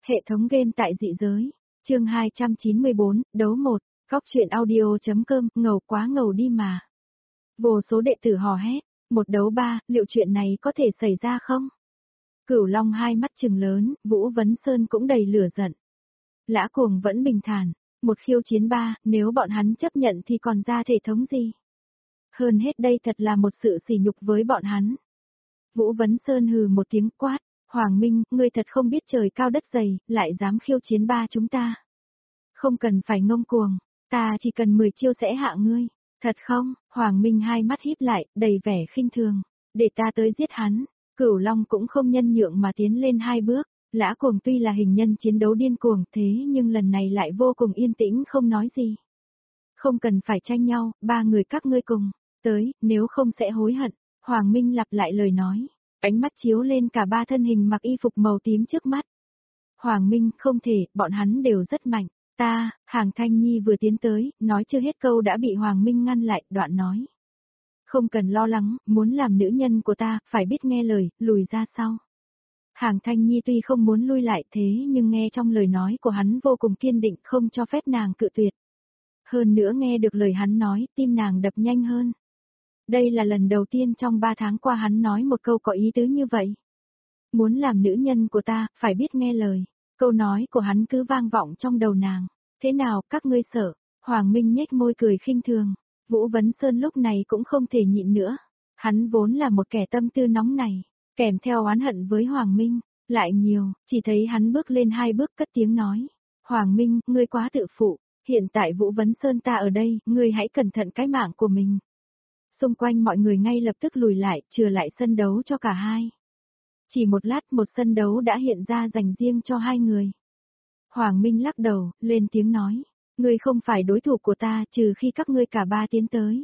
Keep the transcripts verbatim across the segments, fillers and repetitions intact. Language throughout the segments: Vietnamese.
Hệ thống game tại dị giới. Chương hai trăm chín mươi bốn, đấu một. Góc truyện audio.com, ngầu quá ngầu đi mà. Vô số đệ tử hò hét, một đấu ba, liệu chuyện này có thể xảy ra không? Cửu Long hai mắt trừng lớn, Vũ Vấn Sơn cũng đầy lửa giận. Lã Cuồng vẫn bình thản, một khiêu chiến ba, nếu bọn hắn chấp nhận thì còn ra thể thống gì? Hơn hết đây thật là một sự sỉ nhục với bọn hắn. Vũ Vấn Sơn hừ một tiếng quát, Hoàng Minh, ngươi thật không biết trời cao đất dày, lại dám khiêu chiến ba chúng ta. Không cần phải ngông cuồng, ta chỉ cần mười chiêu sẽ hạ ngươi. Thật không? Hoàng Minh hai mắt híp lại, đầy vẻ khinh thường. Để ta tới giết hắn. Cửu Long cũng không nhân nhượng mà tiến lên hai bước. Lã Cuồng tuy là hình nhân chiến đấu điên cuồng thế nhưng lần này lại vô cùng yên tĩnh không nói gì. Không cần phải tranh nhau, ba người các ngươi cùng. Tới, nếu không sẽ hối hận. Hoàng Minh lặp lại lời nói. Ánh mắt chiếu lên cả ba thân hình mặc y phục màu tím trước mắt. Hoàng Minh, không thể, bọn hắn đều rất mạnh. Ta, Hàng Thanh Nhi vừa tiến tới, nói chưa hết câu đã bị Hoàng Minh ngăn lại, đoạn nói. Không cần lo lắng, muốn làm nữ nhân của ta, phải biết nghe lời, lùi ra sau. Hàng Thanh Nhi tuy không muốn lui lại thế nhưng nghe trong lời nói của hắn vô cùng kiên định không cho phép nàng cự tuyệt. Hơn nữa nghe được lời hắn nói, tim nàng đập nhanh hơn. Đây là lần đầu tiên trong ba tháng qua hắn nói một câu có ý tứ như vậy. Muốn làm nữ nhân của ta, phải biết nghe lời. Câu nói của hắn cứ vang vọng trong đầu nàng. Thế nào, các ngươi sợ? Hoàng Minh nhếch môi cười khinh thường. Vũ Vấn Sơn lúc này cũng không thể nhịn nữa. Hắn vốn là một kẻ tâm tư nóng này, kèm theo oán hận với Hoàng Minh, lại nhiều, chỉ thấy hắn bước lên hai bước cất tiếng nói. Hoàng Minh, ngươi quá tự phụ, hiện tại Vũ Vấn Sơn ta ở đây, ngươi hãy cẩn thận cái mạng của mình. Xung quanh mọi người ngay lập tức lùi lại, chừa lại sân đấu cho cả hai. Chỉ một lát một sân đấu đã hiện ra dành riêng cho hai người. Hoàng Minh lắc đầu, lên tiếng nói. Ngươi không phải đối thủ của ta trừ khi các ngươi cả ba tiến tới.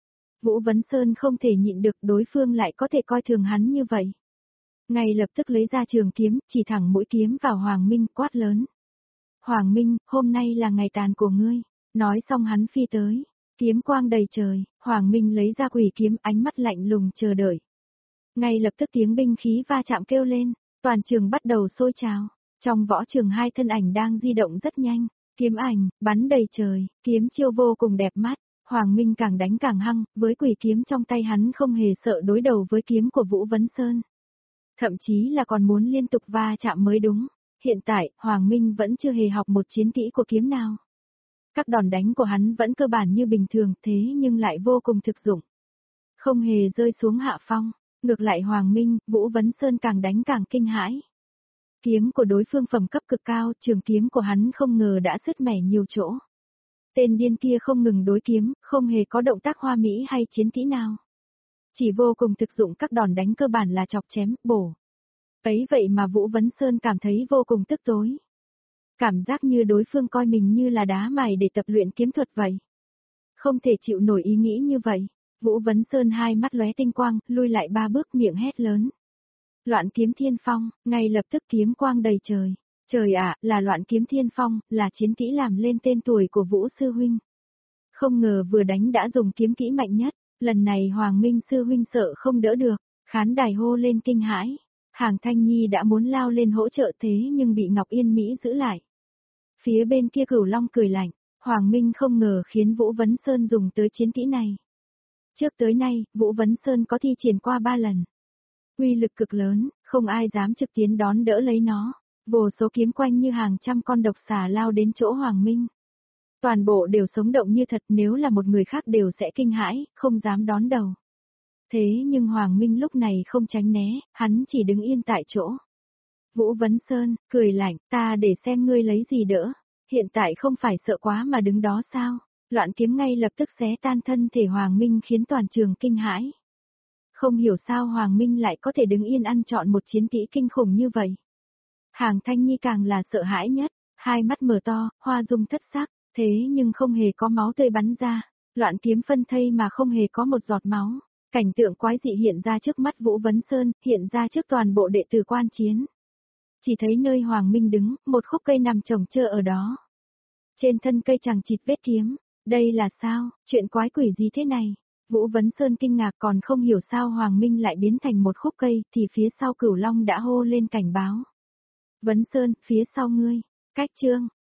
Vũ Vấn Sơn không thể nhịn được đối phương lại có thể coi thường hắn như vậy. Ngay lập tức lấy ra trường kiếm, chỉ thẳng mũi kiếm vào Hoàng Minh quát lớn. Hoàng Minh, hôm nay là ngày tàn của ngươi. Nói xong hắn phi tới. Kiếm quang đầy trời, Hoàng Minh lấy ra quỷ kiếm ánh mắt lạnh lùng chờ đợi. Ngay lập tức tiếng binh khí va chạm kêu lên, toàn trường bắt đầu sôi trào. Trong võ trường hai thân ảnh đang di động rất nhanh, kiếm ảnh, bắn đầy trời, kiếm chiêu vô cùng đẹp mắt. Hoàng Minh càng đánh càng hăng, với quỷ kiếm trong tay hắn không hề sợ đối đầu với kiếm của Vũ Vấn Sơn. Thậm chí là còn muốn liên tục va chạm mới đúng. Hiện tại, Hoàng Minh vẫn chưa hề học một chiến kỹ của kiếm nào. Các đòn đánh của hắn vẫn cơ bản như bình thường thế nhưng lại vô cùng thực dụng. Không hề rơi xuống hạ phong, ngược lại Hoàng Minh, Vũ Vấn Sơn càng đánh càng kinh hãi. Kiếm của đối phương phẩm cấp cực cao, trường kiếm của hắn không ngờ đã sứt mẻ nhiều chỗ. Tên điên kia không ngừng đối kiếm, không hề có động tác hoa mỹ hay chiến kỹ nào. Chỉ vô cùng thực dụng các đòn đánh cơ bản là chọc chém, bổ. Ấy vậy mà Vũ Vấn Sơn cảm thấy vô cùng tức tối. Cảm giác như đối phương coi mình như là đá mài để tập luyện kiếm thuật vậy. Không thể chịu nổi ý nghĩ như vậy. Vũ Vấn Sơn hai mắt lóe tinh quang, lui lại ba bước miệng hét lớn. Loạn kiếm thiên phong, ngay lập tức kiếm quang đầy trời. Trời ạ, là loạn kiếm thiên phong, là chiến kỹ làm lên tên tuổi của Vũ Sư Huynh. Không ngờ vừa đánh đã dùng kiếm kỹ mạnh nhất, lần này Hoàng Minh Sư Huynh sợ không đỡ được, khán đài hô lên kinh hãi. Hàng Thanh Nhi đã muốn lao lên hỗ trợ thế nhưng bị Ngọc Yên Mỹ giữ lại. Phía bên kia Cửu Long cười lạnh, Hoàng Minh không ngờ khiến Vũ Vấn Sơn dùng tới chiến kỹ này. Trước tới nay, Vũ Vấn Sơn có thi triển qua ba lần. Uy lực cực lớn, không ai dám trực tiến đón đỡ lấy nó. Vô số kiếm quanh như hàng trăm con độc xà lao đến chỗ Hoàng Minh. Toàn bộ đều sống động như thật, nếu là một người khác đều sẽ kinh hãi, không dám đón đầu. Thế nhưng Hoàng Minh lúc này không tránh né, hắn chỉ đứng yên tại chỗ. Vũ Vấn Sơn, cười lạnh, ta để xem ngươi lấy gì đỡ. Hiện tại không phải sợ quá mà đứng đó sao? Loạn kiếm ngay lập tức xé tan thân thể Hoàng Minh khiến toàn trường kinh hãi. Không hiểu sao Hoàng Minh lại có thể đứng yên ăn chọn một chiến kỹ kinh khủng như vậy. Hàng Thanh Nhi càng là sợ hãi nhất, hai mắt mở to, hoa dung thất sắc, thế nhưng không hề có máu tươi bắn ra. Loạn kiếm phân thây mà không hề có một giọt máu. Cảnh tượng quái dị hiện ra trước mắt Vũ Vấn Sơn, hiện ra trước toàn bộ đệ tử quan chiến. Chỉ thấy nơi Hoàng Minh đứng, một khúc cây nằm chồng chơ ở đó. Trên thân cây chằng chịt vết kiếm. Đây là sao, chuyện quái quỷ gì thế này? Vũ Vấn Sơn kinh ngạc còn không hiểu sao Hoàng Minh lại biến thành một khúc cây, thì phía sau Cửu Long đã hô lên cảnh báo. Vấn Sơn, phía sau ngươi. Cách chương.